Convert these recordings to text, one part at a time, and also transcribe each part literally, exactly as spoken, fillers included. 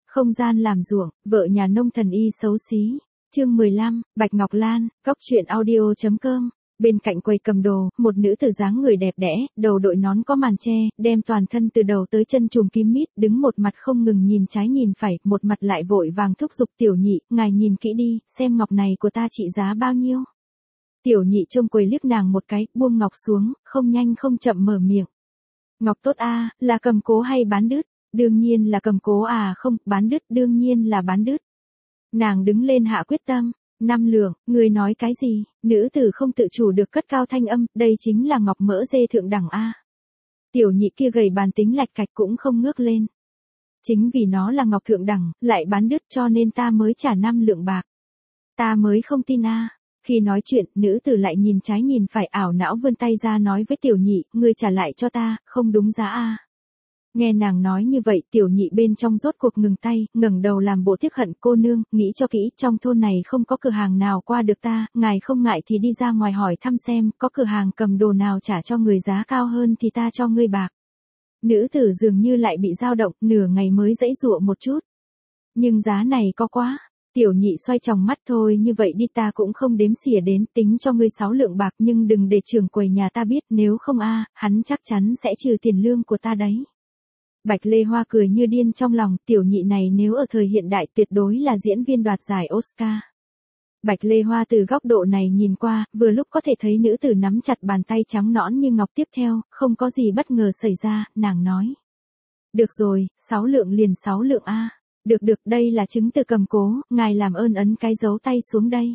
Không gian làm ruộng, vợ nhà nông thần y xấu xí. Chương mười lăm, Bạch Ngọc Lan, cóc truyện audio chấm com. Bên cạnh quầy cầm đồ, một nữ tử dáng người đẹp đẽ, đầu đội nón có màn che, đem toàn thân từ đầu tới chân trùm kín mít, đứng một mặt không ngừng nhìn trái nhìn phải, một mặt lại vội vàng thúc giục Tiểu Nhị, ngài nhìn kỹ đi, xem ngọc này của ta trị giá bao nhiêu. Tiểu Nhị trông quầy liếc nàng một cái, buông ngọc xuống, không nhanh không chậm mở miệng. Ngọc tốt a, là cầm cố hay bán đứt? Đương nhiên là cầm cố à, không, bán đứt đương nhiên là bán đứt. Nàng đứng lên hạ quyết tâm. Năm lượng, người nói cái gì? Nữ tử không tự chủ được cất cao thanh âm, đây chính là ngọc mỡ dê thượng đẳng a. Tiểu Nhị kia gầy bàn tính lạch cạch cũng không ngước lên. Chính vì nó là ngọc thượng đẳng, lại bán đứt cho nên ta mới trả năm lượng bạc. Ta mới không tin a. Khi nói chuyện, nữ tử lại nhìn trái nhìn phải, ảo não vươn tay ra nói với Tiểu Nhị, ngươi trả lại cho ta, không đúng giá a. Nghe nàng nói như vậy, Tiểu Nhị bên trong rốt cuộc ngừng tay, ngẩng đầu làm bộ tiếc hận, cô nương, nghĩ cho kỹ, trong thôn này không có cửa hàng nào qua được ta, ngài không ngại thì đi ra ngoài hỏi thăm xem, có cửa hàng cầm đồ nào trả cho người giá cao hơn thì ta cho ngươi bạc. Nữ tử dường như lại bị dao động, nửa ngày mới giãy giụa một chút. Nhưng giá này có quá. Tiểu Nhị xoay tròng mắt, thôi như vậy đi, ta cũng không đếm xỉa đến, tính cho ngươi sáu lượng bạc, nhưng đừng để trưởng quầy nhà ta biết, nếu không a, hắn chắc chắn sẽ trừ tiền lương của ta đấy. Bạch Lê Hoa cười như điên trong lòng, Tiểu Nhị này nếu ở thời hiện đại tuyệt đối là diễn viên đoạt giải Oscar. Bạch Lê Hoa từ góc độ này nhìn qua, vừa lúc có thể thấy nữ tử nắm chặt bàn tay trắng nõn như ngọc, tiếp theo, không có gì bất ngờ xảy ra, nàng nói. Được rồi, sáu lượng liền sáu lượng a. Được được, đây là chứng từ cầm cố, ngài làm ơn ấn cái dấu tay xuống đây.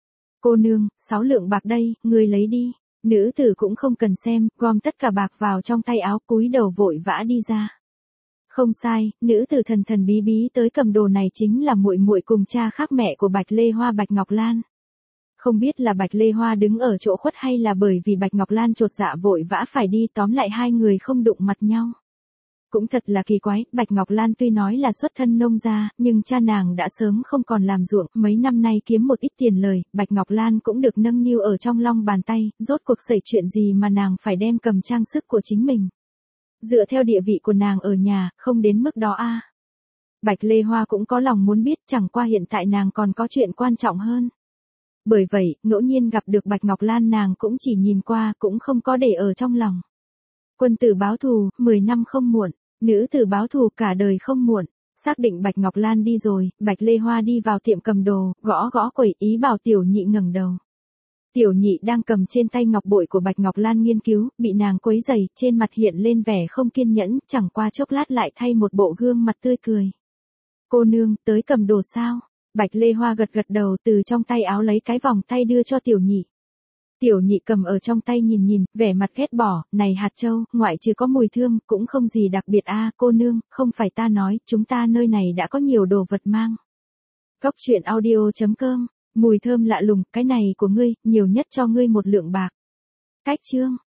Cô nương, sáu lượng bạc đây, ngươi lấy đi. Nữ tử cũng không cần xem, gom tất cả bạc vào trong tay áo, cúi đầu vội vã đi ra. Không sai, nữ tử thần thần bí bí tới cầm đồ này chính là muội muội cùng cha khác mẹ của Bạch Lê Hoa, Bạch Ngọc Lan. Không biết là Bạch Lê Hoa đứng ở chỗ khuất hay là bởi vì Bạch Ngọc Lan chột dạ vội vã phải đi, tóm lại hai người không đụng mặt nhau. Cũng thật là kỳ quái, Bạch Ngọc Lan tuy nói là xuất thân nông gia, nhưng cha nàng đã sớm không còn làm ruộng, mấy năm nay kiếm một ít tiền lời, Bạch Ngọc Lan cũng được nâng niu ở trong lòng bàn tay, rốt cuộc xảy chuyện gì mà nàng phải đem cầm trang sức của chính mình. Dựa theo địa vị của nàng ở nhà, không đến mức đó a. Bạch Lê Hoa cũng có lòng muốn biết, chẳng qua hiện tại nàng còn có chuyện quan trọng hơn. Bởi vậy, ngẫu nhiên gặp được Bạch Ngọc Lan nàng cũng chỉ nhìn qua, cũng không có để ở trong lòng. Quân tử báo thù, mười năm không muộn, nữ tử báo thù cả đời không muộn. Xác định Bạch Ngọc Lan đi rồi, Bạch Lê Hoa đi vào tiệm cầm đồ, gõ gõ quầy, ý bảo Tiểu Nhị ngẩng đầu. Tiểu Nhị đang cầm trên tay ngọc bội của Bạch Ngọc Lan nghiên cứu, bị nàng quấy rầy, trên mặt hiện lên vẻ không kiên nhẫn, chẳng qua chốc lát lại thay một bộ gương mặt tươi cười. Cô nương, tới cầm đồ sao? Bạch Lê Hoa gật gật đầu, từ trong tay áo lấy cái vòng tay đưa cho Tiểu Nhị. Tiểu Nhị cầm ở trong tay nhìn nhìn, vẻ mặt ghét bỏ, này hạt châu, ngoại trừ có mùi thơm, cũng không gì đặc biệt a. Cô nương, không phải ta nói, chúng ta nơi này đã có nhiều đồ vật mang. Cóc truyện audio chấm com. Mùi thơm lạ lùng, cái này của ngươi, nhiều nhất cho ngươi một lượng bạc. Cách chương.